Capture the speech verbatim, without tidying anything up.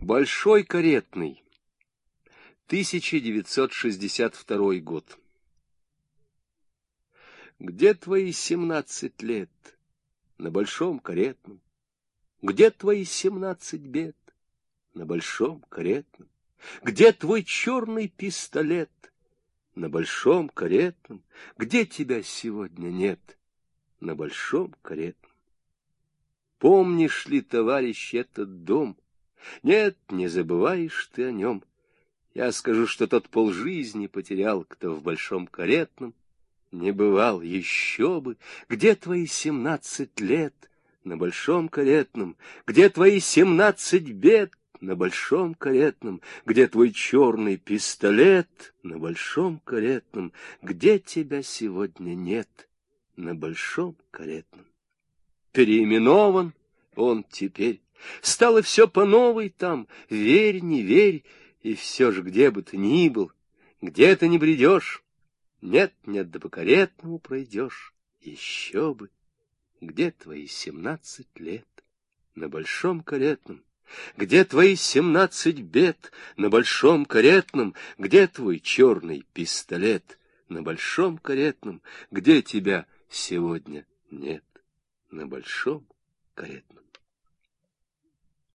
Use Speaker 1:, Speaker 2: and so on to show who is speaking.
Speaker 1: Большой каретный. тысяча девятьсот шестьдесят второй год. Где твои семнадцать лет на большом каретном? Где твои семнадцать бед на большом каретном? Где твой черный пистолет на большом каретном? Где тебя сегодня нет на большом каретном? Помнишь ли, товарищ, этот дом? Нет, не забываешь ты о нем. Я скажу, что тот полжизни потерял, кто в большом каретном не бывал. Еще бы! Где твои семнадцать лет на большом каретном? Где твои семнадцать бед на большом каретном? Где твой черный пистолет на большом каретном? Где тебя сегодня нет на большом каретном? Переименован он теперь. Стало все по новой там, верь, не верь, и все же, где бы ты ни был, где ты ни бредешь, нет, нет, да по каретному пройдешь, еще бы, где твои семнадцать лет на большом каретном? Где твои семнадцать бед на большом каретном? Где твой черный пистолет на большом каретном? Где тебя сегодня нет на большом каретном?